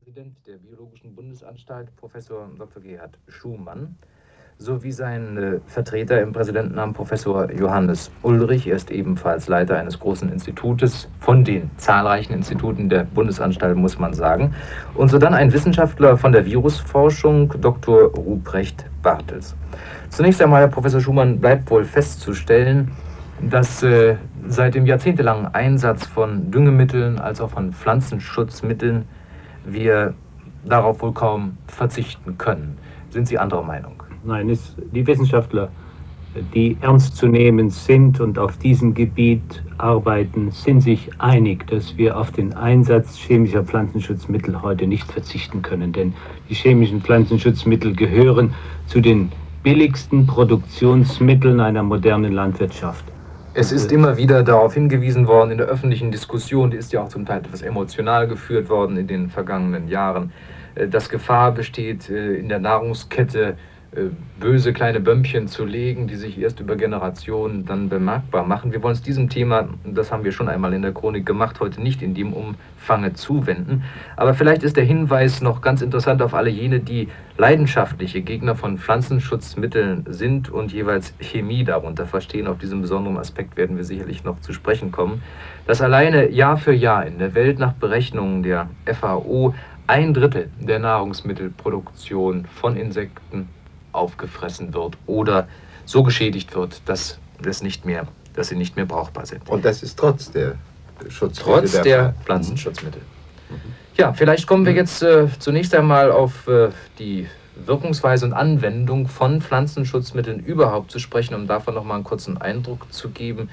Präsident der Biologischen Bundesanstalt, Professor Dr. Gerhard Schumann, sowie sein Vertreter im Präsidentenamt, Professor Johannes Ulrich. Er ist ebenfalls Leiter eines großen Institutes, von den zahlreichen Instituten der Bundesanstalt, muss man sagen. Und so dann ein Wissenschaftler von der Virusforschung, Dr. Ruprecht Bartels. Zunächst einmal, Herr Professor Schumann, bleibt wohl festzustellen, dass seit dem jahrzehntelangen Einsatz von Düngemitteln als auch von Pflanzenschutzmitteln wir darauf wohl kaum verzichten können. Sind Sie anderer Meinung? Nein, die Wissenschaftler, die ernst zu nehmen sind und auf diesem Gebiet arbeiten, sind sich einig, dass wir auf den Einsatz chemischer Pflanzenschutzmittel heute nicht verzichten können. Denn die chemischen Pflanzenschutzmittel gehören zu den billigsten Produktionsmitteln einer modernen Landwirtschaft. Es ist immer wieder darauf hingewiesen worden in der öffentlichen Diskussion, die ist ja auch zum Teil etwas emotional geführt worden in den vergangenen Jahren, dass Gefahr besteht, in der Nahrungskette böse kleine Bömmchen zu legen, die sich erst über Generationen dann bemerkbar machen. Wir wollen uns diesem Thema, das haben wir schon einmal in der Chronik gemacht, heute nicht in dem Umfange zuwenden. Aber vielleicht ist der Hinweis noch ganz interessant auf alle jene, die leidenschaftliche Gegner von Pflanzenschutzmitteln sind und jeweils Chemie darunter verstehen. Auf diesen besonderen Aspekt werden wir sicherlich noch zu sprechen kommen. Dass alleine Jahr für Jahr in der Welt nach Berechnungen der FAO 1/3 der Nahrungsmittelproduktion von Insekten aufgefressen wird oder so geschädigt wird, dass sie nicht mehr brauchbar sind. Und das ist trotz der Schutzmittel. Trotz der Pflanzenschutzmittel. Ja, vielleicht kommen wir jetzt zunächst einmal auf die Wirkungsweise und Anwendung von Pflanzenschutzmitteln überhaupt zu sprechen, um davon noch mal einen kurzen Eindruck zu geben.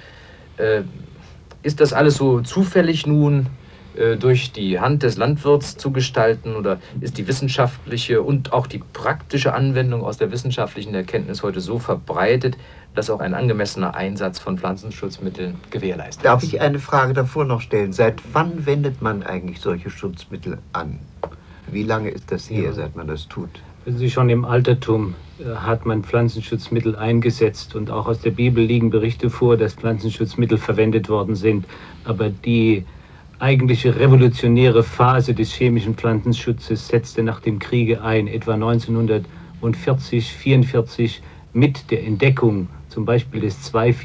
Ist das alles so zufällig nun durch die Hand des Landwirts zu gestalten, oder ist die wissenschaftliche und auch die praktische Anwendung aus der wissenschaftlichen Erkenntnis heute so verbreitet, dass auch ein angemessener Einsatz von Pflanzenschutzmitteln gewährleistet ist? Darf ich eine Frage davor noch stellen? Seit wann wendet man eigentlich solche Schutzmittel an? Wie lange ist das her, seit man das tut? Also schon im Altertum hat man Pflanzenschutzmittel eingesetzt, und auch aus der Bibel liegen Berichte vor, dass Pflanzenschutzmittel verwendet worden sind. Aber die eigentliche revolutionäre Phase des chemischen Pflanzenschutzes setzte nach dem Kriege ein, etwa 1940, 1944, mit der Entdeckung zum Beispiel des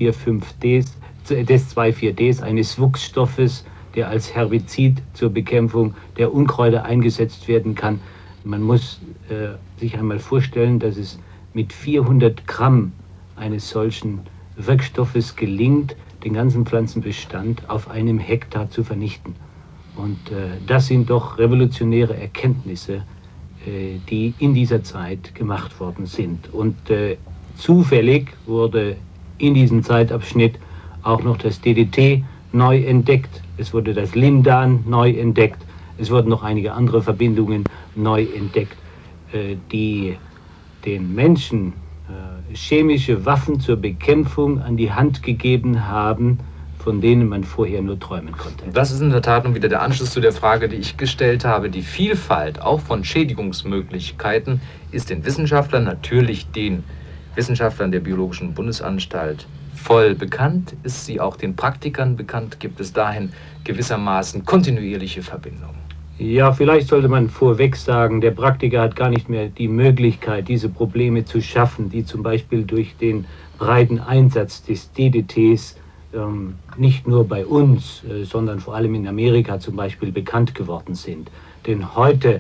2,4-Ds, eines Wuchsstoffes, der als Herbizid zur Bekämpfung der Unkräuter eingesetzt werden kann. Man muss sich einmal vorstellen, dass es mit 400 Gramm eines solchen Wirkstoffes gelingt, den ganzen Pflanzenbestand auf einem Hektar zu vernichten. Und das sind doch revolutionäre Erkenntnisse, die in dieser Zeit gemacht worden sind. Und zufällig wurde in diesem Zeitabschnitt auch noch das DDT neu entdeckt. Es wurde das Lindan neu entdeckt. Es wurden noch einige andere Verbindungen neu entdeckt, die den Menschen chemische Waffen zur Bekämpfung an die Hand gegeben haben, von denen man vorher nur träumen konnte. Das ist in der Tat nun wieder der Anschluss zu der Frage, die ich gestellt habe. Die Vielfalt auch von Schädigungsmöglichkeiten ist den Wissenschaftlern, natürlich den Wissenschaftlern der Biologischen Bundesanstalt, voll bekannt. Ist sie auch den Praktikern bekannt? Gibt es dahin gewissermaßen kontinuierliche Verbindungen? Ja, vielleicht sollte man vorweg sagen, der Praktiker hat gar nicht mehr die Möglichkeit, diese Probleme zu schaffen, die zum Beispiel durch den breiten Einsatz des DDTs nicht nur bei uns, sondern vor allem in Amerika zum Beispiel bekannt geworden sind. Denn heute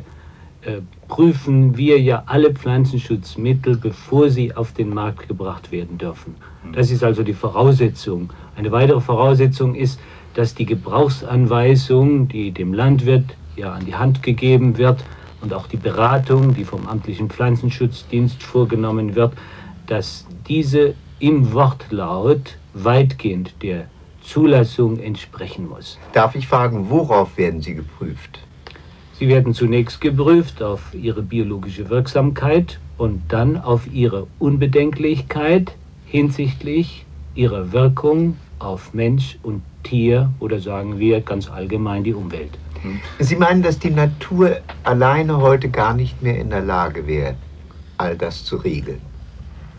prüfen wir ja alle Pflanzenschutzmittel, bevor sie auf den Markt gebracht werden dürfen. Das ist also die Voraussetzung. Eine weitere Voraussetzung ist, dass die Gebrauchsanweisung, die dem Landwirt an die Hand gegeben wird, und auch die Beratung, die vom amtlichen Pflanzenschutzdienst vorgenommen wird, dass diese im Wortlaut weitgehend der Zulassung entsprechen muss. Darf ich fragen, worauf werden Sie geprüft? Sie werden zunächst geprüft auf ihre biologische Wirksamkeit und dann auf ihre Unbedenklichkeit hinsichtlich ihrer Wirkung auf Mensch und Tier, oder sagen wir ganz allgemein die Umwelt. Sie meinen, dass die Natur alleine heute gar nicht mehr in der Lage wäre, all das zu regeln?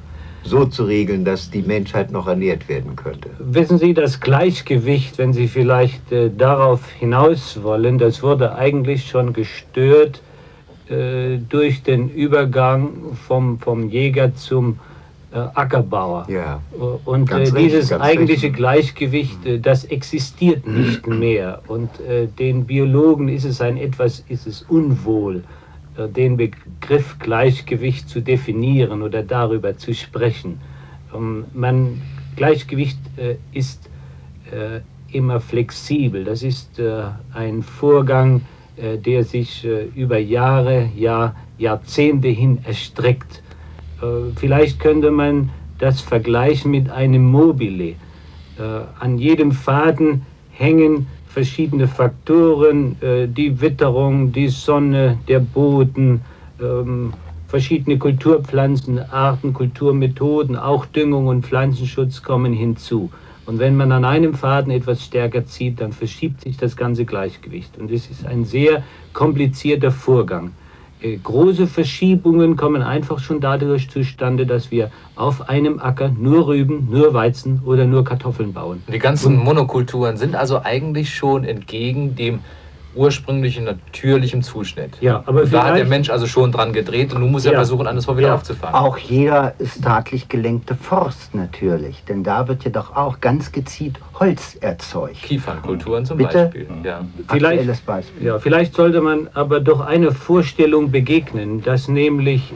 so zu regeln, dass die Menschheit noch ernährt werden könnte? Wissen Sie, das Gleichgewicht, wenn Sie vielleicht darauf hinaus wollen, das wurde eigentlich schon gestört durch den Übergang vom Jäger zum Ackerbauer. Ja, und dieses eigentliche Gleichgewicht, das existiert nicht mehr. Und den Biologen ist es unwohl, den Begriff Gleichgewicht zu definieren oder darüber zu sprechen. Gleichgewicht ist immer flexibel. Das ist ein Vorgang, der sich über Jahre, Jahrzehnte hin erstreckt. Vielleicht könnte man das vergleichen mit einem Mobile. An jedem Faden hängen verschiedene Faktoren, die Witterung, die Sonne, der Boden, verschiedene Kulturpflanzenarten, Kulturmethoden, auch Düngung und Pflanzenschutz kommen hinzu. Und wenn man an einem Faden etwas stärker zieht, dann verschiebt sich das ganze Gleichgewicht. Und es ist ein sehr komplizierter Vorgang. Große Verschiebungen kommen einfach schon dadurch zustande, dass wir auf einem Acker nur Rüben, nur Weizen oder nur Kartoffeln bauen. Die ganzen Monokulturen sind also eigentlich schon entgegen dem ursprünglichen natürlichen Zuschnitt. Ja, aber da hat der Mensch also schon dran gedreht und nun muss er versuchen, alles mal wieder aufzufangen. Auch jeder staatlich gelenkte Forst natürlich, denn da wird ja doch auch ganz gezielt Holz erzeugt. Kiefernkulturen zum Bitte? Beispiel. Ja. Aktuelles Beispiel. Ja, vielleicht sollte man aber doch einer Vorstellung begegnen, dass nämlich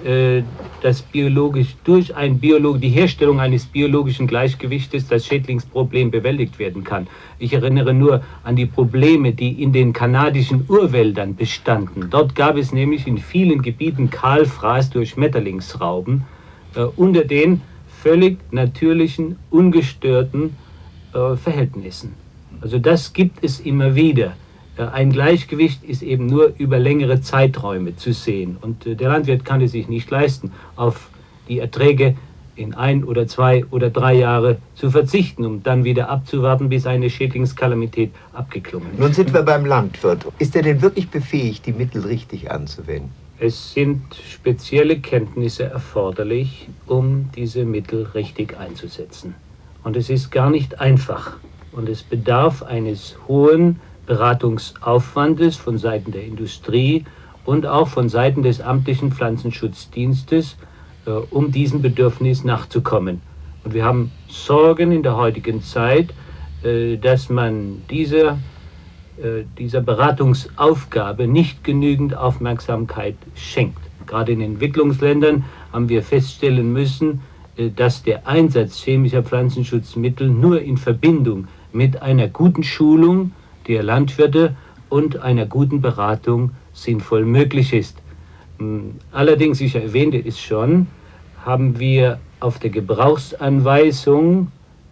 die Herstellung eines biologischen Gleichgewichtes das Schädlingsproblem bewältigt werden kann. Ich erinnere nur an die Probleme, die in den kanadischen Urwäldern bestanden. Dort gab es nämlich in vielen Gebieten Kahlfraß durch Schmetterlingsrauben unter den völlig natürlichen, ungestörten Verhältnissen. Also das gibt es immer wieder. Ein Gleichgewicht ist eben nur über längere Zeiträume zu sehen. Und der Landwirt kann es sich nicht leisten, auf die Erträge in 1 oder 2 oder 3 Jahre zu verzichten, um dann wieder abzuwarten, bis eine Schädlingskalamität abgeklungen ist. Nun sind wir beim Landwirt. Ist er denn wirklich befähigt, die Mittel richtig anzuwenden? Es sind spezielle Kenntnisse erforderlich, um diese Mittel richtig einzusetzen. Und es ist gar nicht einfach. Und es bedarf eines hohen Beratungsaufwandes von Seiten der Industrie und auch von Seiten des amtlichen Pflanzenschutzdienstes, um diesem Bedürfnis nachzukommen. Und wir haben Sorgen in der heutigen Zeit, dass man dieser Beratungsaufgabe nicht genügend Aufmerksamkeit schenkt. Gerade in Entwicklungsländern haben wir feststellen müssen, dass der Einsatz chemischer Pflanzenschutzmittel nur in Verbindung mit einer guten Schulung der Landwirte und einer guten Beratung sinnvoll möglich ist. Allerdings, ich erwähnte es schon, haben wir auf der Gebrauchsanweisung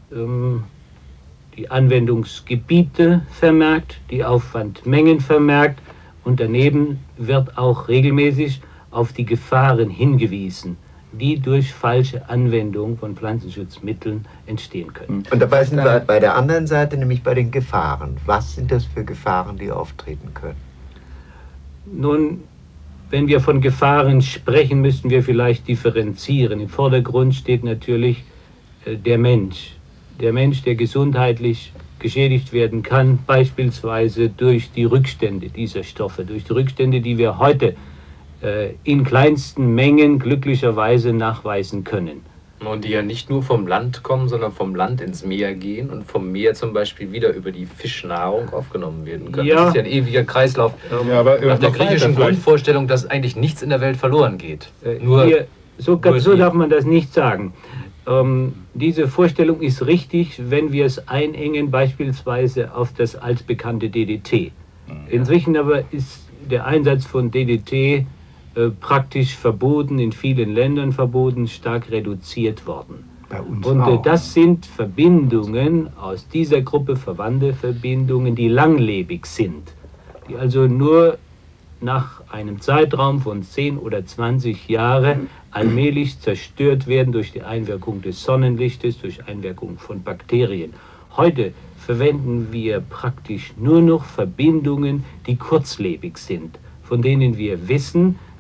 die Anwendungsgebiete vermerkt, die Aufwandmengen vermerkt und daneben wird auch regelmäßig auf die Gefahren hingewiesen, die durch falsche Anwendung von Pflanzenschutzmitteln entstehen können. Und dabei sind wir bei der anderen Seite, nämlich bei den Gefahren. Was sind das für Gefahren, die auftreten können? Nun, wenn wir von Gefahren sprechen, müssten wir vielleicht differenzieren. Im Vordergrund steht natürlich der Mensch. Der Mensch, der gesundheitlich geschädigt werden kann, beispielsweise durch die Rückstände dieser Stoffe, durch die Rückstände, die wir heute in kleinsten Mengen glücklicherweise nachweisen können. Und die ja nicht nur vom Land kommen, sondern vom Land ins Meer gehen und vom Meer zum Beispiel wieder über die Fischnahrung aufgenommen werden können. Ja. Das ist ja ein ewiger Kreislauf. Ja, aber nach der noch griechischen weiter Grundvorstellung, dass eigentlich nichts in der Welt verloren geht. So darf man das nicht sagen. Diese Vorstellung ist richtig, wenn wir es einengen, beispielsweise auf das altbekannte DDT. Inzwischen aber ist der Einsatz von DDT praktisch verboten, in vielen Ländern verboten, stark reduziert worden. Bei uns Und auch. das sind Verbindungen aus dieser Gruppe, verwandte Verbindungen, die langlebig sind, die also nur nach einem Zeitraum von 10 oder 20 Jahren allmählich zerstört werden durch die Einwirkung des Sonnenlichtes, durch Einwirkung von Bakterien. Heute verwenden wir praktisch nur noch Verbindungen, die kurzlebig sind, von denen wir wissen,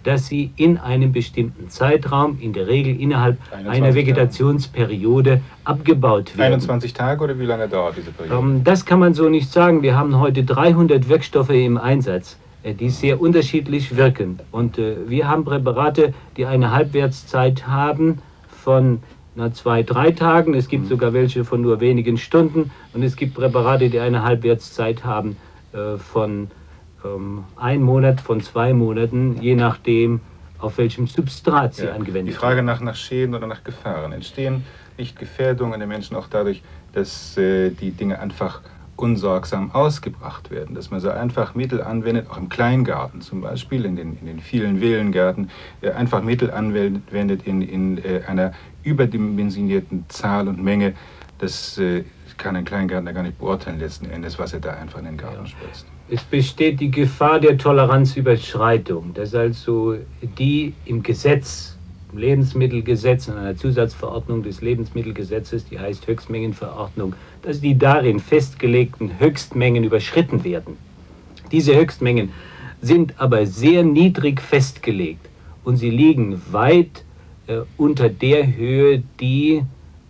dass sie in einem bestimmten Zeitraum, in der Regel innerhalb einer Vegetationsperiode, abgebaut werden. 21 Tage oder wie lange dauert diese Periode? Das kann man so nicht sagen. Wir haben heute 300 Wirkstoffe im Einsatz, die sehr unterschiedlich wirken. Und wir haben Präparate, die eine Halbwertszeit haben von 2, 3 Tagen. Es gibt sogar welche von nur wenigen Stunden. Und es gibt Präparate, die eine Halbwertszeit haben von 1 Monat, von 2 Monaten, je nachdem, auf welchem Substrat sie angewendet werden. Die Frage nach Schäden oder nach Gefahren. Entstehen nicht Gefährdungen der Menschen auch dadurch, dass die Dinge einfach unsorgsam ausgebracht werden, dass man so einfach Mittel anwendet, auch im Kleingarten zum Beispiel, in den vielen Villengärten, einfach Mittel anwendet in einer überdimensionierten Zahl und Menge, das kann ein Kleingärtner gar nicht beurteilen letzten Endes, was er da einfach in den Garten spritzt. Es besteht die Gefahr der Toleranzüberschreitung, dass also die im Gesetz, im Lebensmittelgesetz, in einer Zusatzverordnung des Lebensmittelgesetzes, die heißt Höchstmengenverordnung, dass die darin festgelegten Höchstmengen überschritten werden. Diese Höchstmengen sind aber sehr niedrig festgelegt und sie liegen weit unter der Höhe, die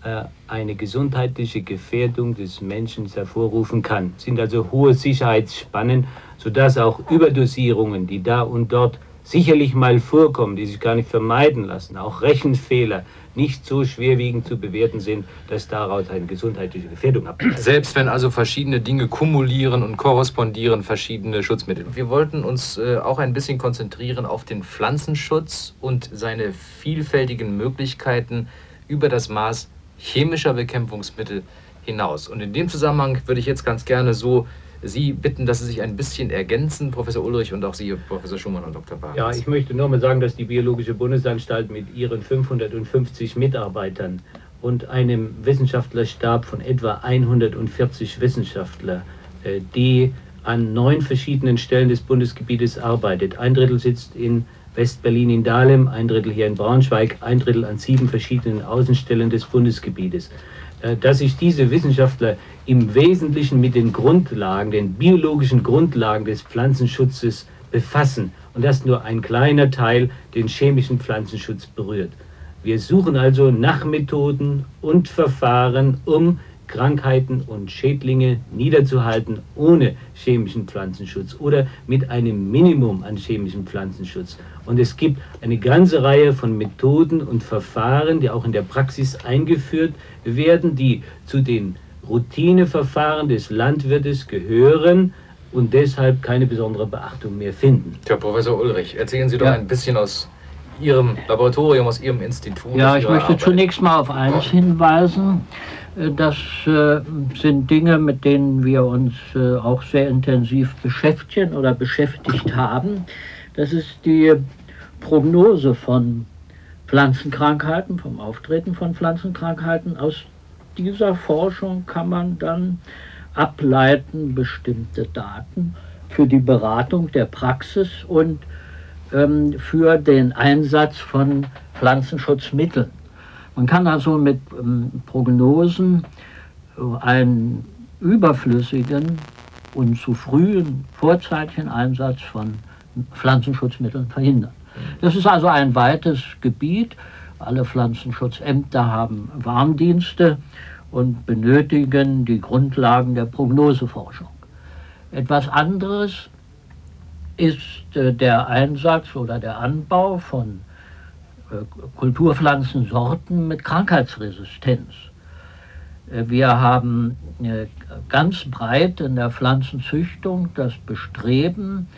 eine gesundheitliche Gefährdung des Menschen hervorrufen kann. Es sind also hohe Sicherheitsspannen, sodass auch Überdosierungen, die da und dort sicherlich mal vorkommen, die sich gar nicht vermeiden lassen, auch Rechenfehler, nicht so schwerwiegend zu bewerten sind, dass daraus eine gesundheitliche Gefährdung ableitet. Selbst wenn also verschiedene Dinge kumulieren und korrespondieren, verschiedene Schutzmittel. Wir wollten uns auch ein bisschen konzentrieren auf den Pflanzenschutz und seine vielfältigen Möglichkeiten über das Maß chemischer Bekämpfungsmittel hinaus. Und in dem Zusammenhang würde ich jetzt ganz gerne Sie bitten, dass Sie sich ein bisschen ergänzen, Professor Ulrich und auch Sie, Professor Schumann und Dr. Bartels. Ja, ich möchte nur mal sagen, dass die Biologische Bundesanstalt mit ihren 550 Mitarbeitern und einem Wissenschaftlerstab von etwa 140 Wissenschaftlern, die an 9 verschiedenen Stellen des Bundesgebietes arbeitet. 1/3 sitzt in West-Berlin in Dahlem, 1/3 hier in Braunschweig, 1/3 an 7 verschiedenen Außenstellen des Bundesgebietes. Dass sich diese Wissenschaftler im Wesentlichen mit den Grundlagen, den biologischen Grundlagen des Pflanzenschutzes befassen und dass nur ein kleiner Teil den chemischen Pflanzenschutz berührt. Wir suchen also nach Methoden und Verfahren, um Krankheiten und Schädlinge niederzuhalten ohne chemischen Pflanzenschutz oder mit einem Minimum an chemischem Pflanzenschutz. Und es gibt eine ganze Reihe von Methoden und Verfahren, die auch in der Praxis eingeführt werden, die zu den Routineverfahren des Landwirtes gehören und deshalb keine besondere Beachtung mehr finden. Herr Professor Ulrich, erzählen Sie doch ein bisschen aus Ihrem Laboratorium, aus Ihrem Institut. Ja, ich möchte zunächst mal auf eines hinweisen. Das sind Dinge, mit denen wir uns auch sehr intensiv beschäftigen oder beschäftigt haben. Das ist die Prognose von Pflanzenkrankheiten, vom Auftreten von Pflanzenkrankheiten. Aus dieser Forschung kann man dann ableiten bestimmte Daten für die Beratung der Praxis und für den Einsatz von Pflanzenschutzmitteln. Man kann also mit Prognosen einen überflüssigen und zu frühen vorzeitigen Einsatz von Pflanzenschutzmitteln verhindern. Das ist also ein weites Gebiet. Alle Pflanzenschutzämter haben Warndienste und benötigen die Grundlagen der Prognoseforschung. Etwas anderes ist der Einsatz oder der Anbau von Kulturpflanzensorten mit Krankheitsresistenz. Wir haben ganz breit in der Pflanzenzüchtung das Bestreben,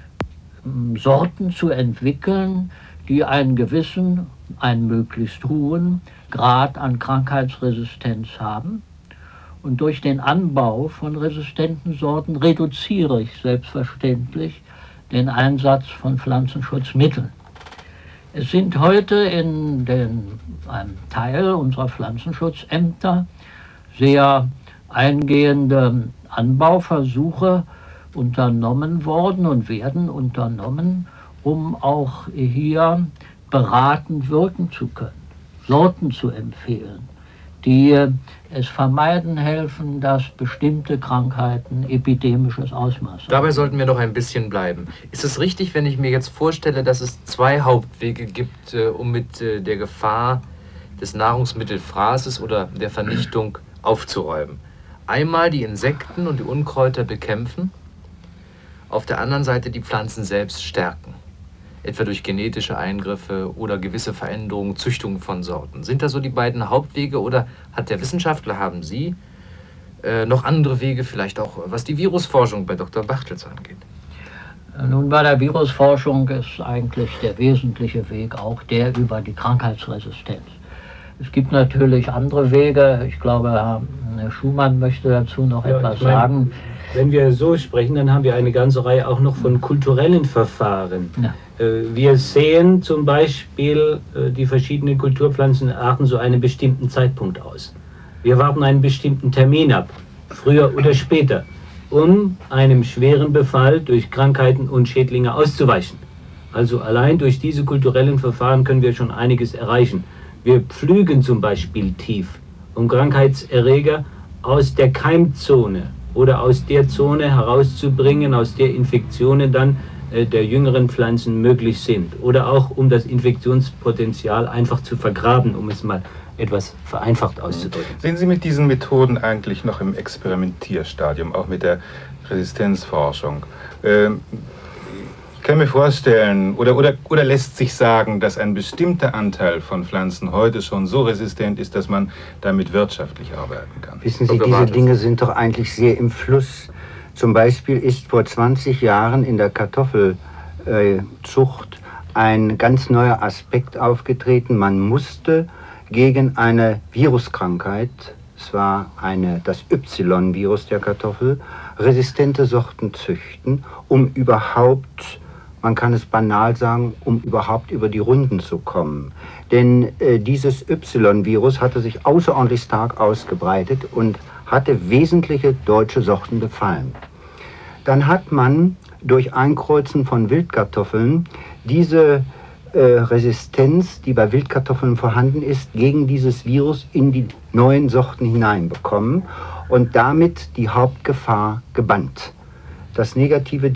Sorten zu entwickeln, die einen gewissen, einen möglichst hohen Grad an Krankheitsresistenz haben. Und durch den Anbau von resistenten Sorten reduziere ich selbstverständlich den Einsatz von Pflanzenschutzmitteln. Es sind heute in einem Teil unserer Pflanzenschutzämter sehr eingehende Anbauversuche unternommen worden und werden unternommen, um auch hier beratend wirken zu können, Sorten zu empfehlen, die es vermeiden helfen, dass bestimmte Krankheiten epidemisches Ausmaß haben. Dabei sollten wir noch ein bisschen bleiben. Ist es richtig, wenn ich mir jetzt vorstelle, dass es zwei Hauptwege gibt, um mit der Gefahr des Nahrungsmittelfraßes oder der Vernichtung aufzuräumen? Einmal die Insekten und die Unkräuter bekämpfen, auf der anderen Seite die Pflanzen selbst stärken, etwa durch genetische Eingriffe oder gewisse Veränderungen, Züchtungen von Sorten. Sind das so die beiden Hauptwege oder hat der Wissenschaftler, haben Sie noch andere Wege, vielleicht auch was die Virusforschung bei Dr. Bartels angeht? Nun, bei der Virusforschung ist eigentlich der wesentliche Weg auch der über die Krankheitsresistenz. Es gibt natürlich andere Wege. Ich glaube, Herr Schumann möchte dazu noch etwas sagen. Wenn wir so sprechen, dann haben wir eine ganze Reihe auch noch von kulturellen Verfahren. Ja. Wir sehen zum Beispiel die verschiedenen Kulturpflanzenarten zu einem bestimmten Zeitpunkt aus. Wir warten einen bestimmten Termin ab, früher oder später, um einem schweren Befall durch Krankheiten und Schädlinge auszuweichen. Also allein durch diese kulturellen Verfahren können wir schon einiges erreichen. Wir pflügen zum Beispiel tief, um Krankheitserreger aus der Keimzone oder aus der Zone herauszubringen, aus der Infektionen dann der jüngeren Pflanzen möglich sind. Oder auch um das Infektionspotenzial einfach zu vergraben, um es mal etwas vereinfacht auszudrücken. Sind Sie mit diesen Methoden eigentlich noch im Experimentierstadium, auch mit der Resistenzforschung? Ich kann mir vorstellen, oder lässt sich sagen, dass ein bestimmter Anteil von Pflanzen heute schon so resistent ist, dass man damit wirtschaftlich arbeiten kann? Wissen Sie, diese Dinge sind doch eigentlich sehr im Fluss. Zum Beispiel ist vor 20 Jahren in der Kartoffelzucht ein ganz neuer Aspekt aufgetreten. Man musste gegen eine Viruskrankheit, es war das Y-Virus der Kartoffel, resistente Sorten züchten, um überhaupt, man kann es banal sagen, um überhaupt über die Runden zu kommen. Denn dieses Y-Virus hatte sich außerordentlich stark ausgebreitet und hatte wesentliche deutsche Sorten befallen. Dann hat man durch Einkreuzen von Wildkartoffeln diese Resistenz, die bei Wildkartoffeln vorhanden ist, gegen dieses Virus in die neuen Sorten hineinbekommen und damit die Hauptgefahr gebannt. Das negative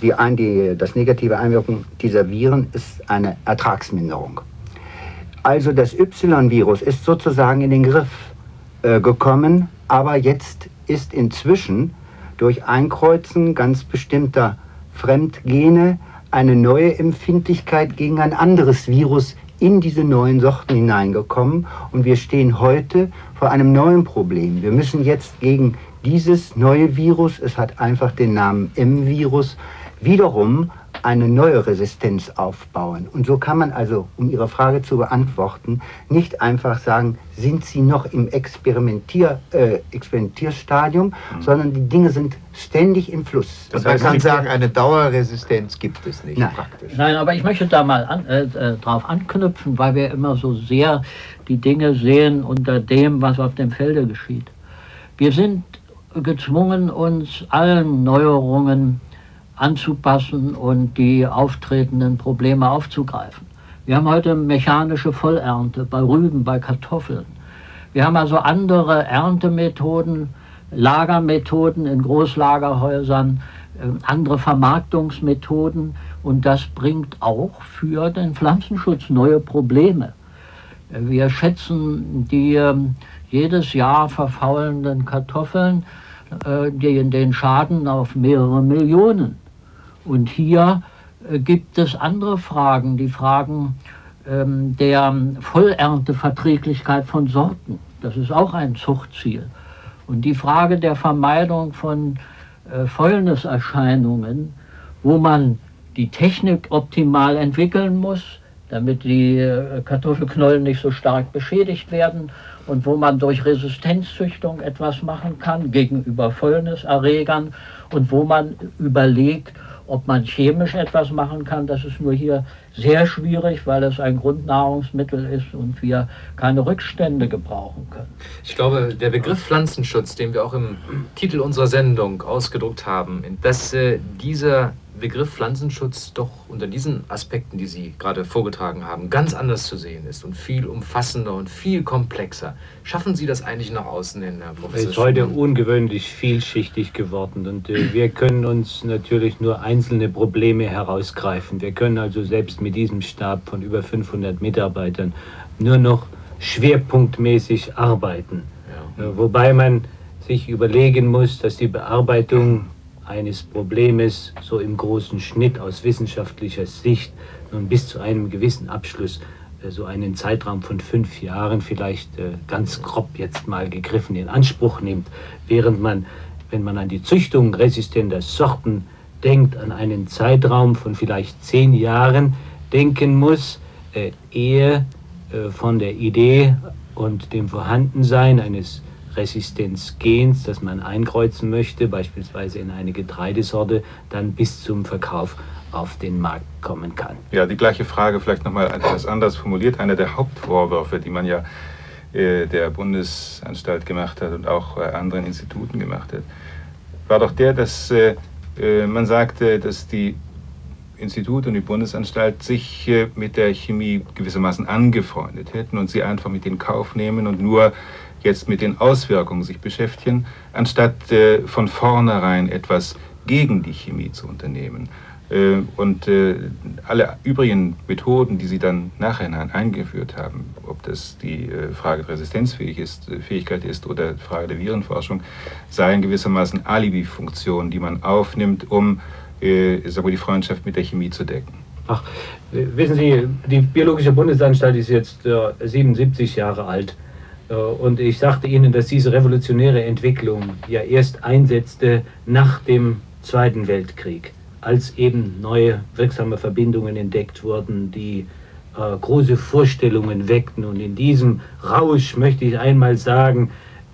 Einwirken dieser Viren ist eine Ertragsminderung. Also das Y-Virus ist sozusagen in den Griff gekommen, aber jetzt ist inzwischen durch Einkreuzen ganz bestimmter Fremdgene eine neue Empfindlichkeit gegen ein anderes Virus in diese neuen Sorten hineingekommen und wir stehen heute vor einem neuen Problem. Wir müssen jetzt gegen dieses neue Virus, es hat einfach den Namen M-Virus, wiederum eine neue Resistenz aufbauen. Und so kann man also, um Ihre Frage zu beantworten, nicht einfach sagen, sind Sie noch im Experimentierstadium, sondern die Dinge sind ständig im Fluss. Das heißt, man kann sagen, eine Dauerresistenz gibt es nicht. Nein, praktisch. Nein, aber ich möchte da mal drauf anknüpfen, weil wir immer so sehr die Dinge sehen unter dem, was auf dem Felde geschieht. Wir sind gezwungen, uns allen Neuerungen anzupassen und die auftretenden Probleme aufzugreifen. Wir haben heute mechanische Vollernte bei Rüben, bei Kartoffeln. Wir haben also andere Erntemethoden, Lagermethoden in Großlagerhäusern, andere Vermarktungsmethoden und das bringt auch für den Pflanzenschutz neue Probleme. Wir schätzen die jedes Jahr verfaulenden Kartoffeln, den Schaden auf mehrere Millionen. Und hier gibt es andere Fragen, die Fragen der Vollernteverträglichkeit von Sorten. Das ist auch ein Zuchtziel. Und die Frage der Vermeidung von Fäulniserscheinungen, wo man die Technik optimal entwickeln muss, damit die Kartoffelknollen nicht so stark beschädigt werden und wo man durch Resistenzzüchtung etwas machen kann gegenüber Fäulniserregern und wo man überlegt, ob man chemisch etwas machen kann. Das ist nur hier sehr schwierig, weil es ein Grundnahrungsmittel ist und wir keine Rückstände gebrauchen können. Ich glaube, der Begriff Pflanzenschutz, den wir auch im Titel unserer Sendung ausgedruckt haben, dass dieser Begriff Pflanzenschutz doch unter diesen Aspekten, die Sie gerade vorgetragen haben, ganz anders zu sehen ist und viel umfassender und viel komplexer. Schaffen Sie das eigentlich nach außen hin, Herr Professor? Es ist heute ungewöhnlich vielschichtig geworden und wir können uns natürlich nur einzelne Probleme herausgreifen. Wir können also selbst mit diesem Stab von über 500 Mitarbeitern nur noch schwerpunktmäßig arbeiten. Ja. Wobei man sich überlegen muss, dass die Bearbeitung eines Problems so im großen Schnitt aus wissenschaftlicher Sicht nun bis zu einem gewissen Abschluss so einen Zeitraum von 5 Jahren vielleicht ganz grob jetzt mal gegriffen in Anspruch nimmt, während man, wenn man an die Züchtung resistenter Sorten denkt, an einen Zeitraum von vielleicht 10 Jahren denken muss, eher von der Idee und dem Vorhandensein eines Resistenzgens, das man einkreuzen möchte, beispielsweise in eine Getreidesorte, dann bis zum Verkauf auf den Markt kommen kann. Ja, die gleiche Frage vielleicht nochmal etwas anders formuliert. Einer der Hauptvorwürfe, die man ja der Bundesanstalt gemacht hat und auch anderen Instituten gemacht hat, war doch der, dass man sagte, dass die Institute und die Bundesanstalt sich mit der Chemie gewissermaßen angefreundet hätten und sie einfach mit in Kauf nehmen und nur jetzt mit den Auswirkungen sich beschäftigen, anstatt von vornherein etwas gegen die Chemie zu unternehmen. Und alle übrigen Methoden, die sie dann nachhinein eingeführt haben, ob das die Frage der Resistenzfähigkeit ist oder die Frage der Virenforschung, seien gewissermaßen Alibi-Funktionen, die man aufnimmt, um die Freundschaft mit der Chemie zu decken. Ach, wissen Sie, die Biologische Bundesanstalt ist jetzt 77 Jahre alt. Und ich sagte Ihnen, dass diese revolutionäre Entwicklung ja erst einsetzte nach dem Zweiten Weltkrieg, als eben neue wirksame Verbindungen entdeckt wurden, die große Vorstellungen weckten. Und in diesem Rausch, möchte ich einmal sagen,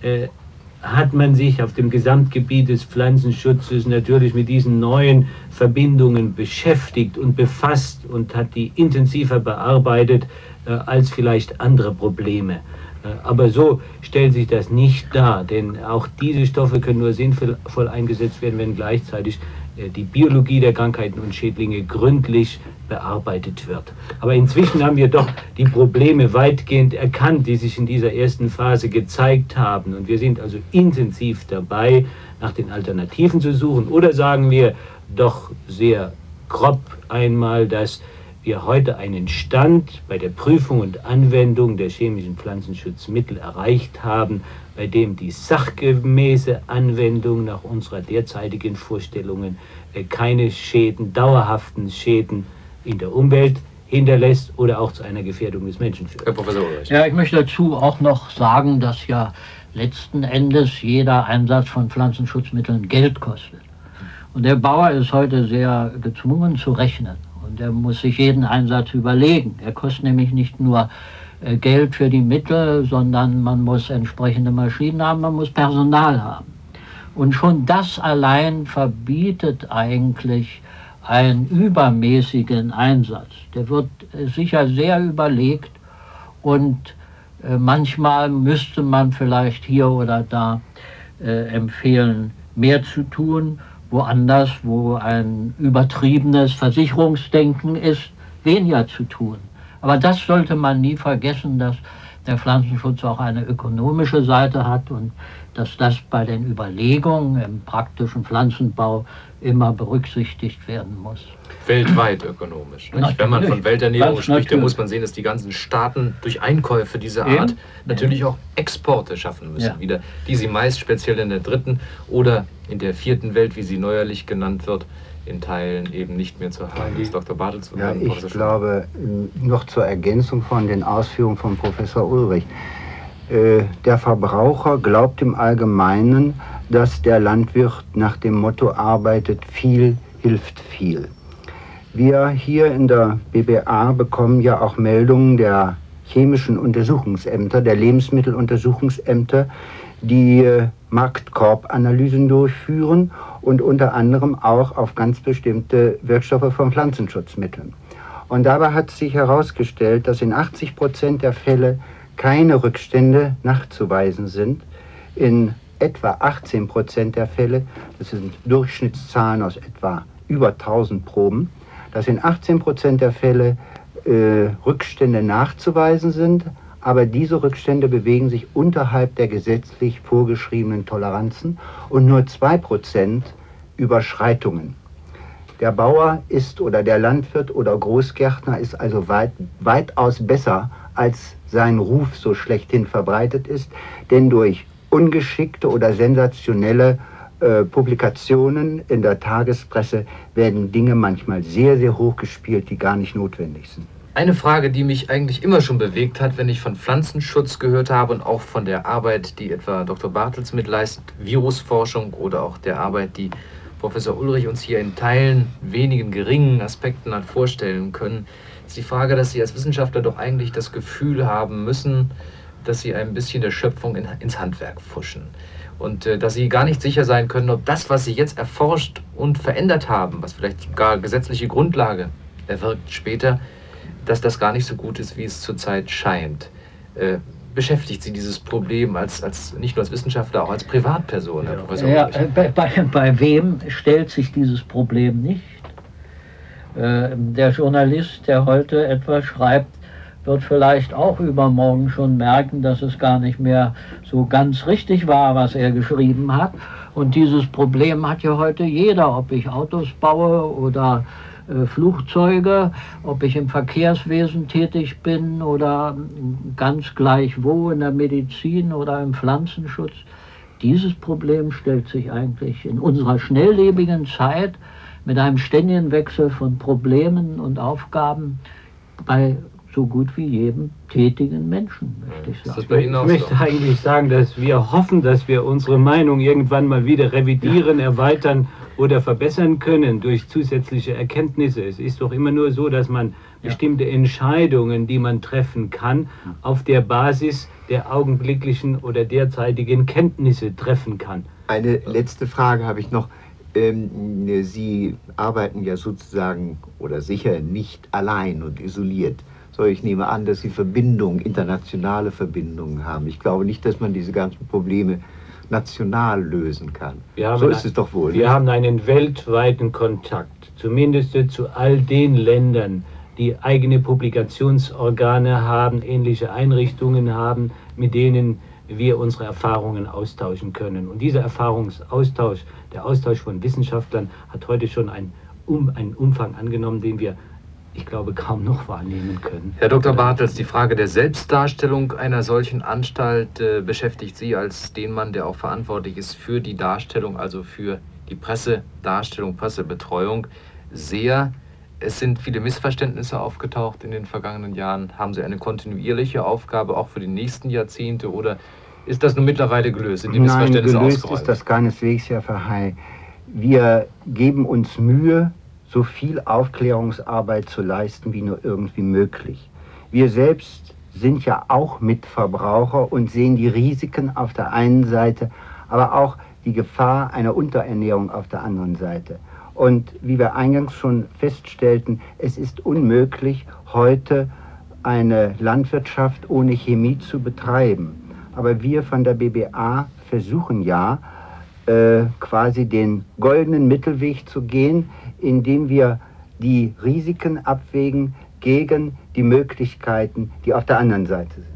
hat man sich auf dem Gesamtgebiet des Pflanzenschutzes natürlich mit diesen neuen Verbindungen beschäftigt und befasst und hat die intensiver bearbeitet als vielleicht andere Probleme. Aber so stellt sich das nicht dar, denn auch diese Stoffe können nur sinnvoll eingesetzt werden, wenn gleichzeitig die Biologie der Krankheiten und Schädlinge gründlich bearbeitet wird. Aber inzwischen haben wir doch die Probleme weitgehend erkannt, die sich in dieser ersten Phase gezeigt haben. Und wir sind also intensiv dabei, nach den Alternativen zu suchen. Oder sagen wir doch sehr grob einmal, dass wir heute einen Stand bei der Prüfung und Anwendung der chemischen Pflanzenschutzmittel erreicht haben, bei dem die sachgemäße Anwendung nach unserer derzeitigen Vorstellungen keine Schäden, dauerhaften Schäden in der Umwelt hinterlässt oder auch zu einer Gefährdung des Menschen führt. Herr Professor Ulrich. Ja, ich möchte dazu auch noch sagen, dass ja letzten Endes jeder Einsatz von Pflanzenschutzmitteln Geld kostet. Und der Bauer ist heute sehr gezwungen zu rechnen. Und er muss sich jeden Einsatz überlegen. Er kostet nämlich nicht nur Geld für die Mittel, sondern man muss entsprechende Maschinen haben, man muss Personal haben. Und schon das allein verbietet eigentlich einen übermäßigen Einsatz. Der wird sicher sehr überlegt und manchmal müsste man vielleicht hier oder da empfehlen, mehr zu tun. Woanders, wo ein übertriebenes Versicherungsdenken ist, weniger zu tun. Aber das sollte man nie vergessen, dass der Pflanzenschutz auch eine ökonomische Seite hat und dass das bei den Überlegungen im praktischen Pflanzenbau immer berücksichtigt werden muss. Weltweit ökonomisch. Nicht? Wenn man von Welternährung spricht, dann muss man sehen, dass die ganzen Staaten durch Einkäufe dieser Art natürlich auch Exporte schaffen müssen, wieder, die sie meist speziell in der dritten oder in der vierten Welt, wie sie neuerlich genannt wird, in Teilen eben nicht mehr zu haben ist. Dr. Bartels. Ja, ich glaube, noch zur Ergänzung von den Ausführungen von Professor Ulrich. Der Verbraucher glaubt im Allgemeinen, dass der Landwirt nach dem Motto arbeitet, viel hilft viel. Wir hier in der BBA bekommen ja auch Meldungen der chemischen Untersuchungsämter, der Lebensmitteluntersuchungsämter, die Marktkorbanalysen durchführen und unter anderem auch auf ganz bestimmte Wirkstoffe von Pflanzenschutzmitteln. Und dabei hat sich herausgestellt, dass in 80% der Fälle keine Rückstände nachzuweisen sind. In etwa 18% der Fälle, das sind Durchschnittszahlen aus etwa über 1000 Proben, dass in 18% der Fälle Rückstände nachzuweisen sind, aber diese Rückstände bewegen sich unterhalb der gesetzlich vorgeschriebenen Toleranzen und nur 2% Überschreitungen. Der Bauer ist oder der Landwirt oder Großgärtner ist also weitaus besser, als sein Ruf so schlechthin verbreitet ist, denn durch ungeschickte oder sensationelle Publikationen in der Tagespresse werden Dinge manchmal sehr, sehr hoch gespielt, die gar nicht notwendig sind. Eine Frage, die mich eigentlich immer schon bewegt hat, wenn ich von Pflanzenschutz gehört habe und auch von der Arbeit, die etwa Dr. Bartels mitleistet, Virusforschung oder auch der Arbeit, die Professor Ulrich uns hier in Teilen wenigen geringen Aspekten hat vorstellen können, ist die Frage, dass Sie als Wissenschaftler doch eigentlich das Gefühl haben müssen, dass Sie ein bisschen der Schöpfung ins Handwerk pfuschen. Und dass Sie gar nicht sicher sein können, ob das, was Sie jetzt erforscht und verändert haben, was vielleicht sogar gesetzliche Grundlage erwirkt später, dass das gar nicht so gut ist, wie es zurzeit scheint. Beschäftigt Sie dieses Problem nicht nur als Wissenschaftler, auch als Privatperson, Herr Professor Ulrich? Bei wem stellt sich dieses Problem nicht? Der Journalist, der heute etwas schreibt, wird vielleicht auch übermorgen schon merken, dass es gar nicht mehr so ganz richtig war, was er geschrieben hat. Und dieses Problem hat ja heute jeder, ob ich Autos baue oder Flugzeuge, ob ich im Verkehrswesen tätig bin oder ganz gleich wo, in der Medizin oder im Pflanzenschutz. Dieses Problem stellt sich eigentlich in unserer schnelllebigen Zeit mit einem ständigen Wechsel von Problemen und Aufgaben bei so gut wie jedem tätigen Menschen, möchte ich sagen. Ich möchte eigentlich sagen, dass wir hoffen, dass wir unsere Meinung irgendwann mal wieder revidieren, erweitern oder verbessern können durch zusätzliche Erkenntnisse. Es ist doch immer nur so, dass man bestimmte Entscheidungen, die man treffen kann, auf der Basis der augenblicklichen oder derzeitigen Kenntnisse treffen kann. Eine letzte Frage habe ich noch. Sie arbeiten ja sozusagen oder sicher nicht allein und isoliert. So, ich nehme an, dass Sie Verbindungen, internationale Verbindungen haben. Ich glaube nicht, dass man diese ganzen Probleme national lösen kann. So ist es doch wohl. Wir haben einen weltweiten Kontakt, zumindest zu all den Ländern, die eigene Publikationsorgane haben, ähnliche Einrichtungen haben, mit denen wir unsere Erfahrungen austauschen können. Und dieser Erfahrungsaustausch, der Austausch von Wissenschaftlern, hat heute schon einen Umfang angenommen, den wir, ich glaube, kaum noch wahrnehmen können. Herr Dr. Bartels, die Frage der Selbstdarstellung einer solchen Anstalt beschäftigt Sie als den Mann, der auch verantwortlich ist für die Darstellung, also für die Pressedarstellung, Pressebetreuung, sehr. Es sind viele Missverständnisse aufgetaucht in den vergangenen Jahren. Haben Sie eine kontinuierliche Aufgabe auch für die nächsten Jahrzehnte oder ist das nun mittlerweile gelöst? Sind die Missverständnisse Nein, gelöst ausgeräumt? ist das keineswegs, Herr Verhey. Wir geben uns Mühe, so viel Aufklärungsarbeit zu leisten, wie nur irgendwie möglich. Wir selbst sind ja auch Mitverbraucher und sehen die Risiken auf der einen Seite, aber auch die Gefahr einer Unterernährung auf der anderen Seite. Und wie wir eingangs schon feststellten, es ist unmöglich, heute eine Landwirtschaft ohne Chemie zu betreiben. Aber wir von der BBA versuchen ja, quasi den goldenen Mittelweg zu gehen, indem wir die Risiken abwägen gegen die Möglichkeiten, die auf der anderen Seite sind.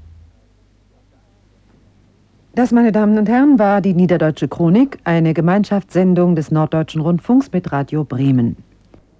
Das, meine Damen und Herren, war die Niederdeutsche Chronik, eine Gemeinschaftssendung des Norddeutschen Rundfunks mit Radio Bremen.